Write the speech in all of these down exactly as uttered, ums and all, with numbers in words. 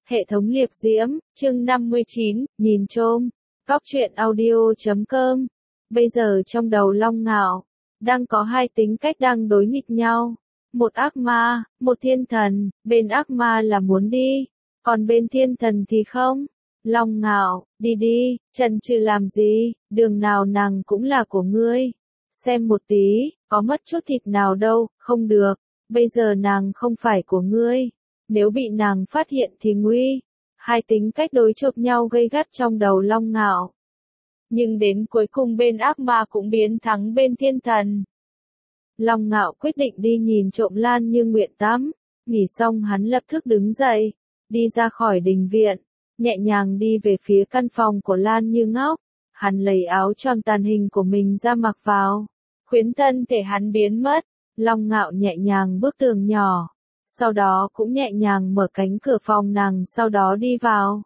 Hệ thống liệp diễm, chương năm mươi chín, nhìn trôm. Góc truyện audio chấm com. Bây giờ trong đầu Long Ngạo, đang có hai tính cách đang đối nghịch nhau. Một ác ma, một thiên thần, bên ác ma là muốn đi, còn bên thiên thần thì không. Long Ngạo, đi đi, chần chừ làm gì, đường nào nàng cũng là của ngươi. Xem một tí, có mất chút thịt nào đâu, không được, bây giờ nàng không phải của ngươi. Nếu bị nàng phát hiện thì nguy. Hai tính cách đối chộp nhau gây gắt trong đầu Long Ngạo. Nhưng đến cuối cùng bên ác ma cũng biến thắng bên thiên thần. Long Ngạo quyết định đi nhìn trộm Lan Như Nguyện tắm. Nghỉ xong hắn lập tức đứng dậy, đi ra khỏi đình viện, nhẹ nhàng đi về phía căn phòng của Lan Như Ngọc. Hắn lấy áo choàng tàn hình của mình ra mặc vào, khuyến thân thể hắn biến mất. Long Ngạo nhẹ nhàng bước tường nhỏ, sau đó cũng nhẹ nhàng mở cánh cửa phòng nàng, sau đó đi vào.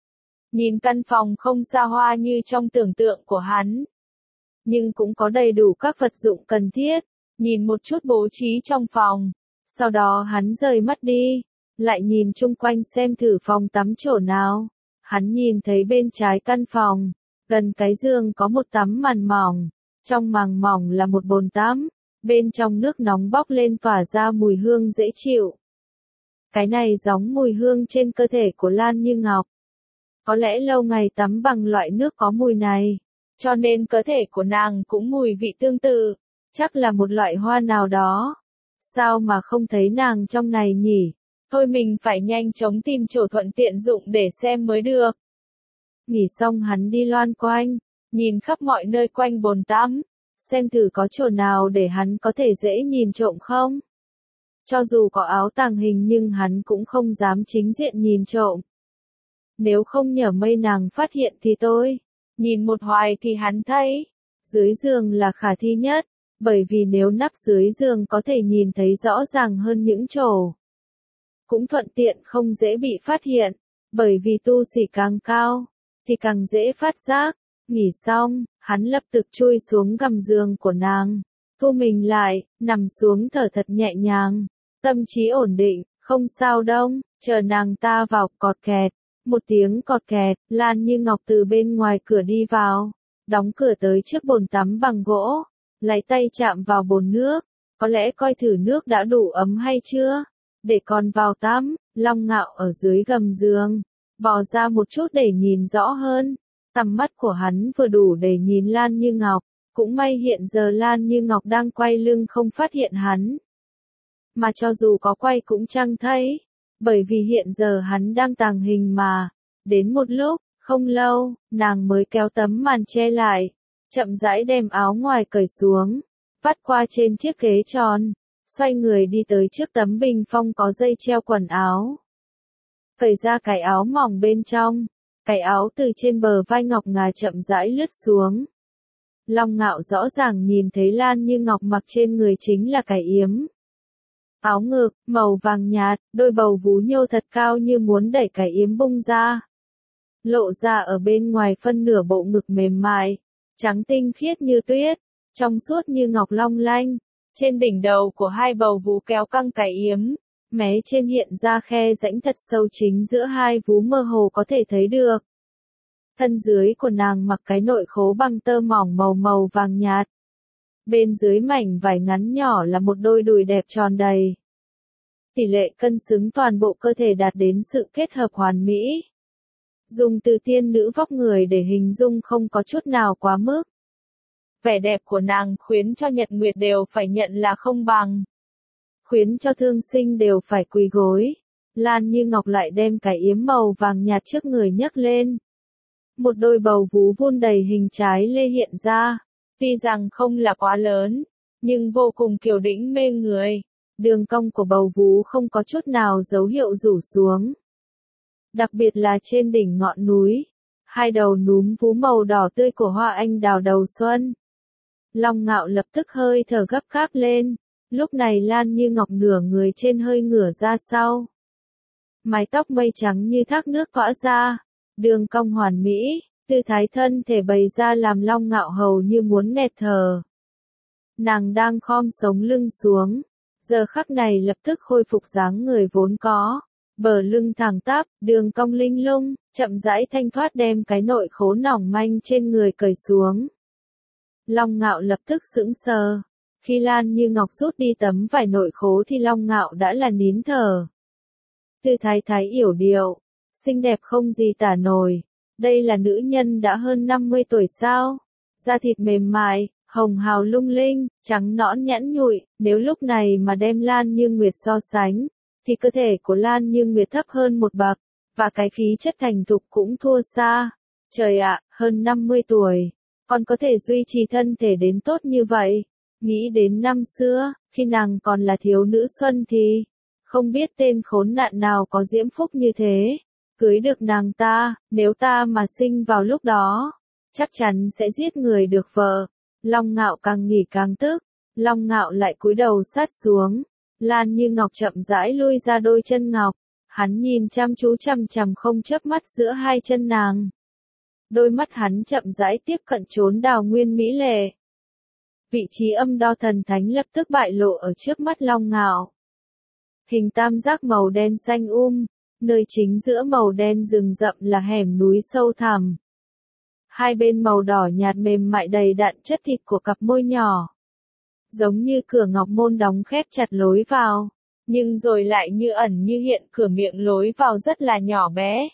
Nhìn căn phòng không xa hoa như trong tưởng tượng của hắn, nhưng cũng có đầy đủ các vật dụng cần thiết. Nhìn một chút bố trí trong phòng, sau đó hắn rời mắt đi, lại nhìn chung quanh xem thử phòng tắm chỗ nào. Hắn nhìn thấy bên trái căn phòng, gần cái giường có một tấm màn mỏng, trong màn mỏng là một bồn tắm, bên trong nước nóng bốc lên tỏa ra mùi hương dễ chịu. Cái này giống mùi hương trên cơ thể của Lan Như Ngọc. Có lẽ lâu ngày tắm bằng loại nước có mùi này, cho nên cơ thể của nàng cũng mùi vị tương tự, chắc là một loại hoa nào đó. Sao mà không thấy nàng trong này nhỉ? Thôi mình phải nhanh chóng tìm chỗ thuận tiện dụng để xem mới được. Nghỉ xong hắn đi loan quanh, nhìn khắp mọi nơi quanh bồn tắm, xem thử có chỗ nào để hắn có thể dễ nhìn trộm không. Cho dù có áo tàng hình nhưng hắn cũng không dám chính diện nhìn trộm. Nếu không nhờ mây nàng phát hiện thì tôi, nhìn một hoài thì hắn thấy, dưới giường là khả thi nhất, bởi vì nếu nắp dưới giường có thể nhìn thấy rõ ràng hơn những chỗ. Cũng thuận tiện không dễ bị phát hiện, bởi vì tu sĩ càng cao, thì càng dễ phát giác. Nghỉ xong, hắn lập tức chui xuống gầm giường của nàng, thu mình lại, nằm xuống thở thật nhẹ nhàng, tâm trí ổn định, không sao đâu, chờ nàng ta vào. Cọt kẹt, một tiếng cọt kẹt, Lan Như Ngọc từ bên ngoài cửa đi vào, đóng cửa tới trước bồn tắm bằng gỗ, lấy tay chạm vào bồn nước, có lẽ coi thử nước đã đủ ấm hay chưa, để con vào tắm. Long Ngạo ở dưới gầm giường, bò ra một chút để nhìn rõ hơn. Tầm mắt của hắn vừa đủ để nhìn Lan Như Ngọc, cũng may hiện giờ Lan Như Ngọc đang quay lưng không phát hiện hắn. Mà cho dù có quay cũng chẳng thấy, bởi vì hiện giờ hắn đang tàng hình mà. Đến một lúc, không lâu, nàng mới kéo tấm màn che lại, chậm rãi đem áo ngoài cởi xuống, vắt qua trên chiếc ghế tròn, xoay người đi tới trước tấm bình phong có dây treo quần áo. Cởi ra cái áo mỏng bên trong. Cái áo từ trên bờ vai ngọc ngà chậm rãi lướt xuống. Long Ngạo rõ ràng nhìn thấy Lan Như Ngọc mặc trên người chính là cái yếm. Áo ngực, màu vàng nhạt, đôi bầu vú nhô thật cao như muốn đẩy cái yếm bung ra. Lộ ra ở bên ngoài phân nửa bộ ngực mềm mại, trắng tinh khiết như tuyết, trong suốt như ngọc long lanh. Trên đỉnh đầu của hai bầu vú kéo căng cái yếm. Mé trên hiện ra khe rãnh thật sâu chính giữa hai vú mơ hồ có thể thấy được. Thân dưới của nàng mặc cái nội khố bằng tơ mỏng màu màu vàng nhạt. Bên dưới mảnh vải ngắn nhỏ là một đôi đùi đẹp tròn đầy. Tỷ lệ cân xứng toàn bộ cơ thể đạt đến sự kết hợp hoàn mỹ. Dùng từ tiên nữ vóc người để hình dung không có chút nào quá mức. Vẻ đẹp của nàng khiến cho Nhật Nguyệt đều phải nhận là không bằng. Khiến cho thương sinh đều phải quỳ gối. Lan Như Ngọc lại đem cái yếm màu vàng nhạt trước người nhấc lên. Một đôi bầu vú vun đầy hình trái lê hiện ra. Tuy rằng không là quá lớn, nhưng vô cùng kiều đĩnh mê người. Đường cong của bầu vú không có chút nào dấu hiệu rủ xuống. Đặc biệt là trên đỉnh ngọn núi, hai đầu núm vú màu đỏ tươi của hoa anh đào đầu xuân. Long Ngạo lập tức hơi thở gấp gáp lên. Lúc này Lan Như Ngọc nửa người trên hơi ngửa ra sau. Mái tóc mây trắng như thác nước tỏa ra, đường cong hoàn mỹ, tư thái thân thể bày ra làm Long Ngạo hầu như muốn nghẹt thở. Nàng đang khom sống lưng xuống, giờ khắc này lập tức khôi phục dáng người vốn có, bờ lưng thẳng tắp, đường cong linh lung, chậm rãi thanh thoát đem cái nội khố mỏng manh trên người cởi xuống. Long Ngạo lập tức sững sờ. Khi Lan Như Ngọc rút đi tấm vải nội khố thì Long Ngạo đã là nín thở. Tư thái thái yểu điệu, xinh đẹp không gì tả nổi. Đây là nữ nhân đã hơn năm mươi tuổi sao? Da thịt mềm mại, hồng hào lung linh, trắng nõn nhẵn nhụi, nếu lúc này mà đem Lan Như Nguyệt so sánh, thì cơ thể của Lan Như Nguyệt thấp hơn một bậc, và cái khí chất thành thục cũng thua xa. Trời ạ, hơn năm mươi tuổi, còn có thể duy trì thân thể đến tốt như vậy. Nghĩ đến năm xưa, khi nàng còn là thiếu nữ xuân thì, không biết tên khốn nạn nào có diễm phúc như thế. Cưới được nàng ta, nếu ta mà sinh vào lúc đó, chắc chắn sẽ giết người được vợ. Long Ngạo càng nghĩ càng tức, Long Ngạo lại cúi đầu sát xuống. Lan Như Ngọc chậm rãi lui ra đôi chân ngọc, hắn nhìn chăm chú chằm chằm không chớp mắt giữa hai chân nàng. Đôi mắt hắn chậm rãi tiếp cận chốn đào nguyên mỹ lệ. Vị trí âm đo thần thánh lập tức bại lộ ở trước mắt Long Ngạo. Hình tam giác màu đen xanh um, nơi chính giữa màu đen rừng rậm là hẻm núi sâu thẳm. Hai bên màu đỏ nhạt mềm mại đầy đặn chất thịt của cặp môi nhỏ. Giống như cửa ngọc môn đóng khép chặt lối vào, nhưng rồi lại như ẩn như hiện, cửa miệng lối vào rất là nhỏ bé.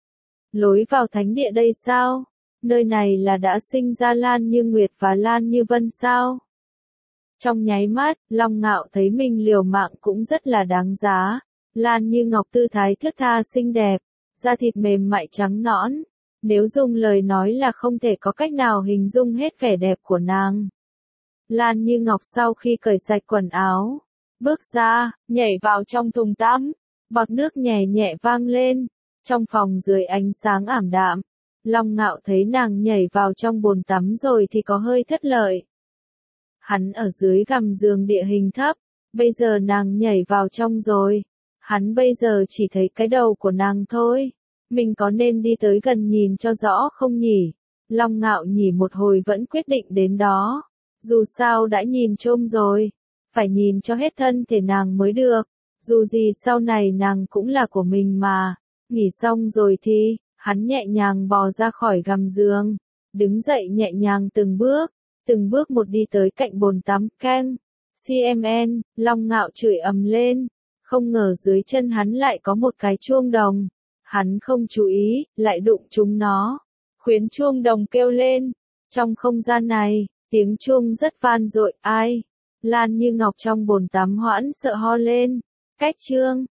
Lối vào thánh địa đây sao? Nơi này là đã sinh ra Lan Như Nguyệt và Lan Như Vân sao? Trong nháy mắt, Long Ngạo thấy mình liều mạng cũng rất là đáng giá. Lan Như Ngọc tư thái thướt tha xinh đẹp, da thịt mềm mại trắng nõn. Nếu dùng lời nói là không thể có cách nào hình dung hết vẻ đẹp của nàng. Lan Như Ngọc sau khi cởi sạch quần áo, bước ra, nhảy vào trong thùng tắm, bọt nước nhẹ nhẹ vang lên. Trong phòng dưới ánh sáng ảm đạm, Long Ngạo thấy nàng nhảy vào trong bồn tắm rồi thì có hơi thất lợi. Hắn ở dưới gầm giường địa hình thấp, bây giờ nàng nhảy vào trong rồi. Hắn bây giờ chỉ thấy cái đầu của nàng thôi. Mình có nên đi tới gần nhìn cho rõ không nhỉ? Long Ngạo nhỉ một hồi vẫn quyết định đến đó. Dù sao đã nhìn trôm rồi, phải nhìn cho hết thân thể nàng mới được. Dù gì sau này nàng cũng là của mình mà. Nghỉ xong rồi thì, hắn nhẹ nhàng bò ra khỏi gầm giường, đứng dậy nhẹ nhàng từng bước, từng bước một đi tới cạnh bồn tắm. Keng, xê em en, Long Ngạo chửi ầm lên, không ngờ dưới chân hắn lại có một cái chuông đồng. Hắn không chú ý, lại đụng trúng nó, khiến chuông đồng kêu lên. Trong không gian này, tiếng chuông rất vang dội. Ai? Lan Như Ngọc trong bồn tắm hoãn sợ ho lên. Cách chương